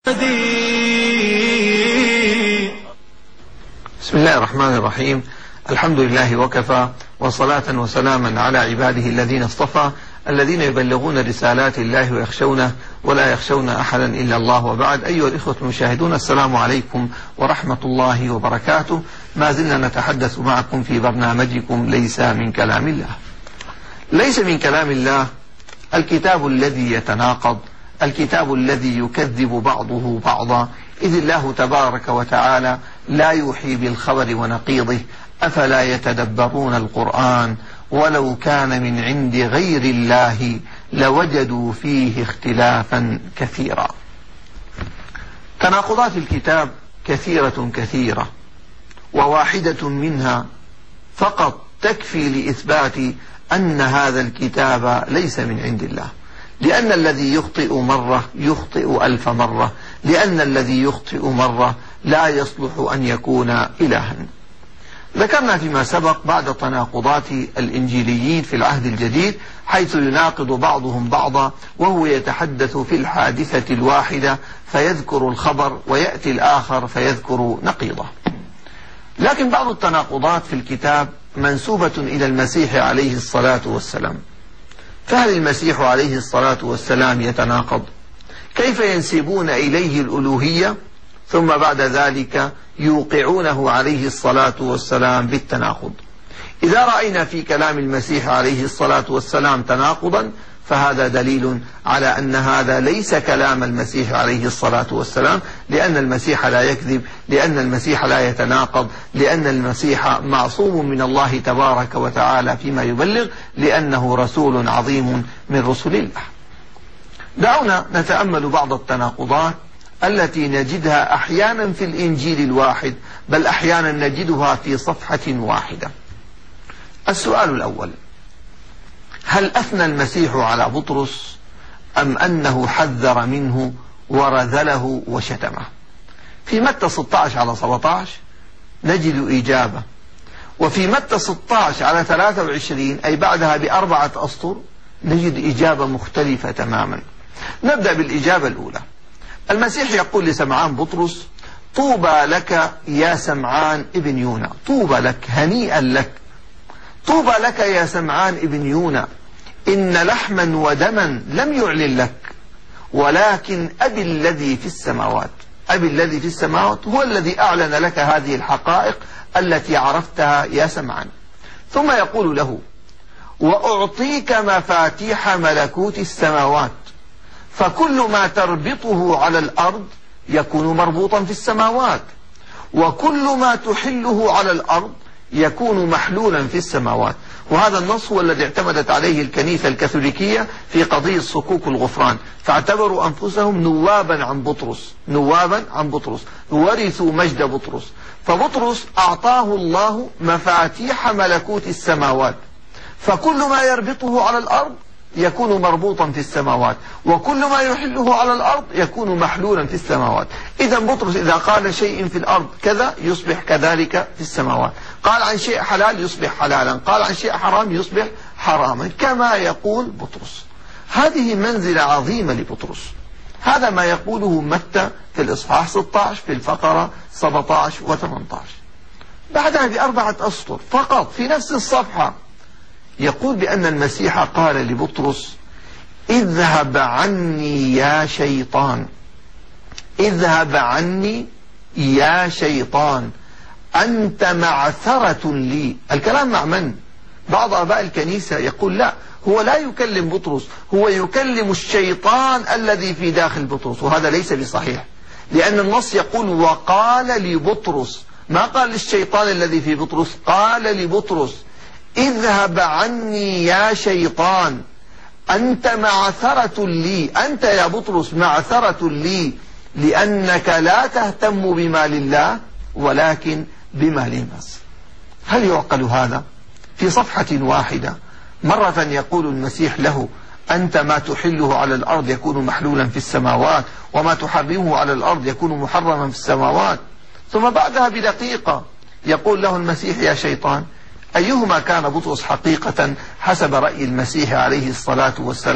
بسم الله الرحمن الرحيم. الحمد لله وكفى، وصلاة وسلاما على عباده الذين اصطفى، الذين يبلغون رسالات الله ويخشونه ولا يخشون أحدا إلا الله. وبعد، أيها الإخوة المشاهدون، السلام عليكم ورحمة الله وبركاته. ما زلنا نتحدث معكم في برنامجكم ليس من كلام الله. ليس من كلام الله الكتاب الذي يتناقض، الكتاب الذي يكذب بعضه بعضا، إذ الله تبارك وتعالى لا يوحي بالخبر ونقيضه، أفلا يتدبرون القرآن ولو كان من عند غير الله لوجدوا فيه اختلافا كثيرا. تناقضات الكتاب كثيرة، وواحدة منها فقط تكفي لإثبات أن هذا الكتاب ليس من عند الله، لأن الذي يخطئ مرة يخطئ 1000 مرة، لأن الذي يخطئ مرة لا يصلح أن يكون إلها. ذكرنا فيما سبق بعض تناقضات الإنجيليين في العهد الجديد، حيث يناقض بعضهم بعضا، وهو يتحدث في الحادثة الواحدة فيذكر الخبر، ويأتي الآخر فيذكر نقيضه. لكن بعض التناقضات في الكتاب منسوبة إلى المسيح عليه الصلاة والسلام. فهل المسيح عليه الصلاة والسلام يتناقض؟ كيف ينسبون إليه الألوهية ثم بعد ذلك يوقعونه عليه الصلاة والسلام بالتناقض؟ إذا رأينا في كلام المسيح عليه الصلاة والسلام تناقضا، فهذا دليل على أن هذا ليس كلام المسيح عليه الصلاة والسلام، لأن المسيح لا يكذب، لأن المسيح لا يتناقض، لأن المسيح معصوم من الله تبارك وتعالى فيما يبلغ، لأنه رسول عظيم من رسل الله. دعونا نتأمل بعض التناقضات التي نجدها أحيانا في الإنجيل الواحد، بل أحيانا نجدها في صفحة واحدة. السؤال الأول: هل أثنى المسيح على بطرس أم أنه حذر منه ورذله وشتمه؟ في متى 16:17 نجد إجابة، وفي متى 16:23 أي بعدها ب4 أسطر نجد إجابة مختلفة تماما. نبدأ بالإجابة الأولى. المسيح يقول لسمعان بطرس: طوبى لك يا سمعان ابن يونا، طوبى لك، هنيئا لك، طوبى لك يا سمعان ابن يونا، إن لحما ودما لم يعلن لك، ولكن أبي الذي في السماوات. أبي الذي في السماوات هو الذي أعلن لك هذه الحقائق التي عرفتها يا سمعان. ثم يقول له: وأعطيك مفاتيح ملكوت السماوات، فكل ما تربطه على الأرض يكون مربوطا في السماوات، وكل ما تحله على الأرض يكون محلولا في السماوات. وهذا النص هو الذي اعتمدت عليه الكنيسة الكاثوليكية في قضية صكوك الغفران، فاعتبروا أنفسهم نوابا عن بطرس، ورثوا مجد بطرس. فبطرس أعطاه الله مفاتيح ملكوت السماوات، فكل ما يربطه على الأرض يكون مربوطا في السماوات، وكل ما يحله على الأرض يكون محلولا في السماوات. إذا بطرس إذا قال شيء في الأرض كذا يصبح كذلك في السماوات، قال عن شيء حلال يصبح حلالا، قال عن شيء حرام يصبح حراما، كما يقول بطرس. هذه منزلة عظيمة لبطرس. هذا ما يقوله متى في الإصحاح 16 في الفقرة 17 و18. بعدها ب4 أسطر فقط في نفس الصفحة يقول بأن المسيح قال لبطرس: اذهب عني يا شيطان، اذهب عني يا شيطان، أنت معثرة لي. الكلام مع من؟ بعض آباء الكنيسة يقول لا، هو لا يكلم بطرس، هو يكلم الشيطان الذي في داخل بطرس، وهذا ليس بصحيح، لأن النص يقول: وقال لبطرس، ما قال للشيطان الذي في بطرس، قال لبطرس: اذهب عني يا شيطان، أنت معثرة لي، أنت يا بطرس معثرة لي، لأنك لا تهتم بمال الله ولكن بمال الناس. هل يعقل هذا؟ في صفحة واحدة مرة يقول المسيح له: أنت ما تحله على الأرض يكون محلولا في السماوات، وما تحرمه على الأرض يكون محرما في السماوات. ثم بعدها بدقيقة يقول له المسيح: يا شيطان. أيهما كان بطرس حقيقة حسب رأي المسيح عليه الصلاة والسلام؟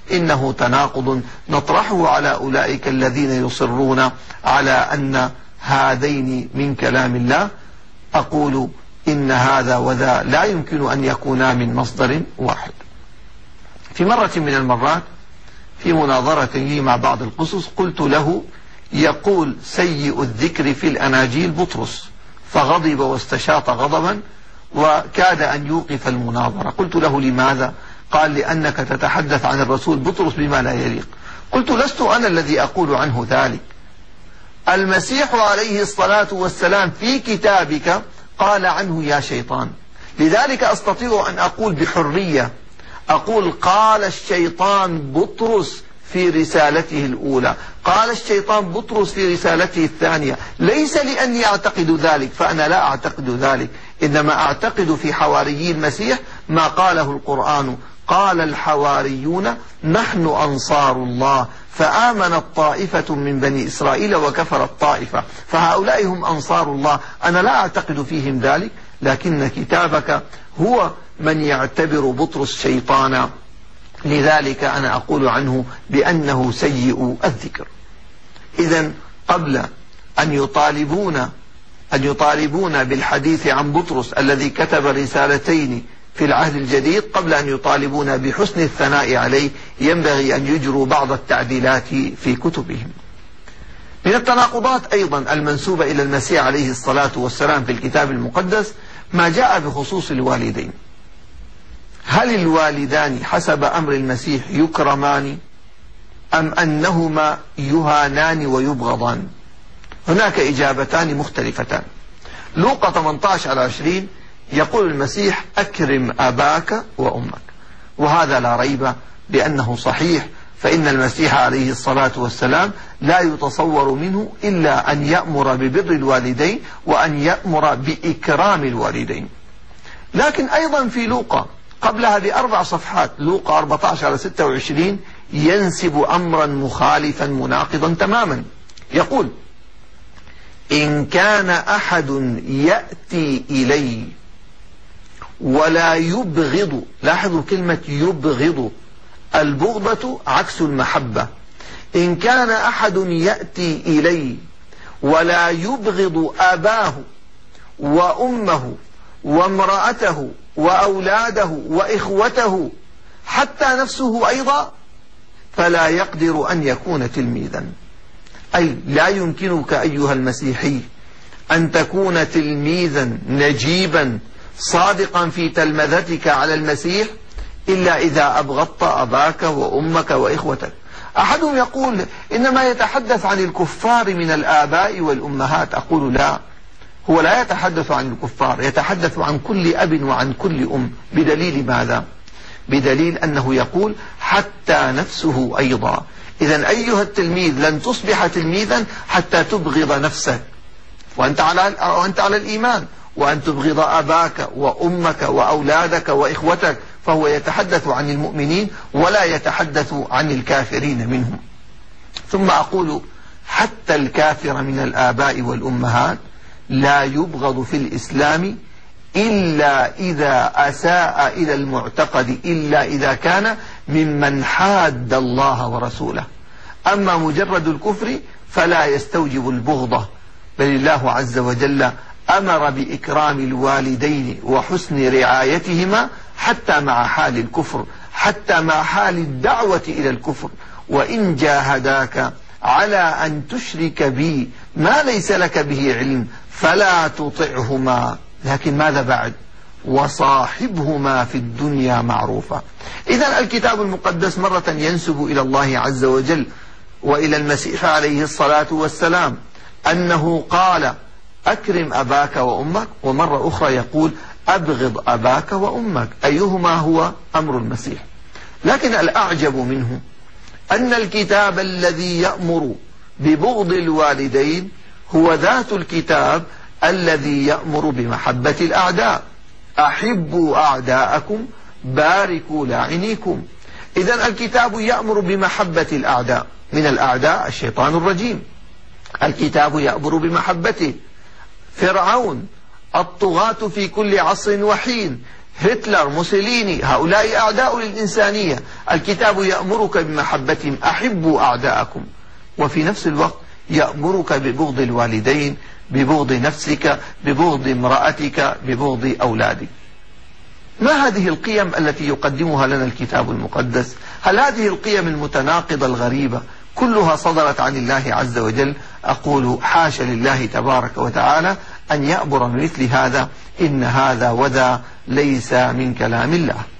إنه تناقض نطرحه على أولئك الذين يصرون على أن هذين من كلام الله. أقول إن هذا وذا لا يمكن أن يكونا من مصدر واحد. في مرة من المرات في مناظرة لي مع بعض القصص قلت له: يقول سيء الذكر في الأناجيل بطرس، فغضب واستشاط غضبا وكاد أن يوقف المناظرة. قلت له: لماذا؟ قال: لأنك تتحدث عن الرسول بطرس بما لا يليق. قلت: لست أنا الذي أقول عنه ذلك، المسيح عليه الصلاة والسلام في كتابك قال عنه يا شيطان. لذلك أستطيع أن أقول بحرية، أقول قال الشيطان بطرس في رسالته الأولى، قال الشيطان بطرس في رسالته الثانية، ليس لأني أعتقد ذلك، فأنا لا أعتقد ذلك، إنما أعتقد في حواريي المسيح ما قاله القرآن: قال الحواريون نحن أنصار الله فآمنت طائفة من بني إسرائيل وكفرت طائفة، فهؤلاء هم أنصار الله. أنا لا أعتقد فيهم ذلك، لكن كتابك هو من يعتبر بطرس شيطانا، لذلك أنا أقول عنه بأنه سيء الذكر. إذن قبل أن يطالبون بالحديث عن بطرس الذي كتب رسالتين في العهد الجديد، قبل أن يطالبون بحسن الثناء عليه، ينبغي أن يجروا بعض التعديلات في كتبهم. من التناقضات أيضا المنسوبة إلى المسيح عليه الصلاة والسلام في الكتاب المقدس ما جاء بخصوص الوالدين. هل الوالدان حسب أمر المسيح يكرمان أم أنهما يهانان ويبغضان؟ هناك إجابتان مختلفتان. لوقا 18:20 يقول المسيح: أكرم أباك وأمك، وهذا لا ريب بأنه صحيح، فإن المسيح عليه الصلاة والسلام لا يتصور منه إلا أن يأمر ببر الوالدين وأن يأمر بإكرام الوالدين. لكن أيضا في لوقا قبلها ب4 صفحات، لوقا 14:26 ينسب أمرا مخالفا مناقضا تماما. يقول: إن كان أحد يأتي إلي ولا يبغض، لاحظوا كلمة يبغض، البغضة عكس المحبة. إن كان أحد يأتي إلي ولا يبغض أباه وأمه وامرأته وأولاده وإخوته حتى نفسه أيضا فلا يقدر أن يكون تلميذا. أي لا يمكنك أيها المسيحي أن تكون تلميذا نجيبا صادقا في تلمذتك على المسيح إلا إذا أبغضت أباك وأمك وإخوتك. أحدهم يقول: إنما يتحدث عن الكفار من الآباء والأمهات. أقول: لا، هو لا يتحدث عن الكفار، يتحدث عن كل أب وعن كل أم. بدليل ماذا؟ بدليل أنه يقول حتى نفسه أيضا. إذن أيها التلميذ لن تصبح تلميذا حتى تبغض نفسك وأنت على الإيمان، وأن تبغض أباك وأمك وأولادك وإخوتك. فهو يتحدث عن المؤمنين ولا يتحدث عن الكافرين منهم. ثم أقول: حتى الكافر من الآباء والأمهات لا يبغض في الإسلام إلا إذا أساء إلى المعتقد، إلا إذا كان ممن حاد الله ورسوله. أما مجرد الكفر فلا يستوجب البغضة، بل الله عز وجل أمر بإكرام الوالدين وحسن رعايتهما حتى مع حال الكفر، حتى مع حال الدعوة إلى الكفر. وإن جاهداك على أن تشرك بي ما ليس لك به علم فلا تطعهما، لكن ماذا بعد؟ وصاحبهما في الدنيا معروفا. إذن الكتاب المقدس مرة ينسب إلى الله عز وجل وإلى المسيح عليه الصلاة والسلام أنه قال: أكرم أباك وأمك، ومرة أخرى يقول: أبغض أباك وأمك. أيهما هو أمر المسيح؟ لكن الأعجب منه أن الكتاب الذي يأمر ببغض الوالدين هو ذات الكتاب الذي يأمر بمحبة الأعداء. أحبوا أعداءكم باركوا لاعنيكم. إذن الكتاب يأمر بمحبة الأعداء، من الأعداء الشيطان الرجيم، الكتاب يأمر بمحبته. فرعون، الطغاة في كل عصر وحين هتلر، موسوليني، هؤلاء أعداء للإنسانية. الكتاب يأمرك بمحبتهم، أحبوا أعداءكم، وفي نفس الوقت يأمرك ببغض الوالدين، ببغض نفسك، ببغض امرأتك، ببغض أولادك. ما هذه القيم التي يقدمها لنا الكتاب المقدس؟ هل هذه القيم المتناقضة الغريبة كلها صدرت عن الله عز وجل؟ أقول حاشا لله تبارك وتعالى أن يأمر بمثل هذا، إن هذا وذا ليس من كلام الله.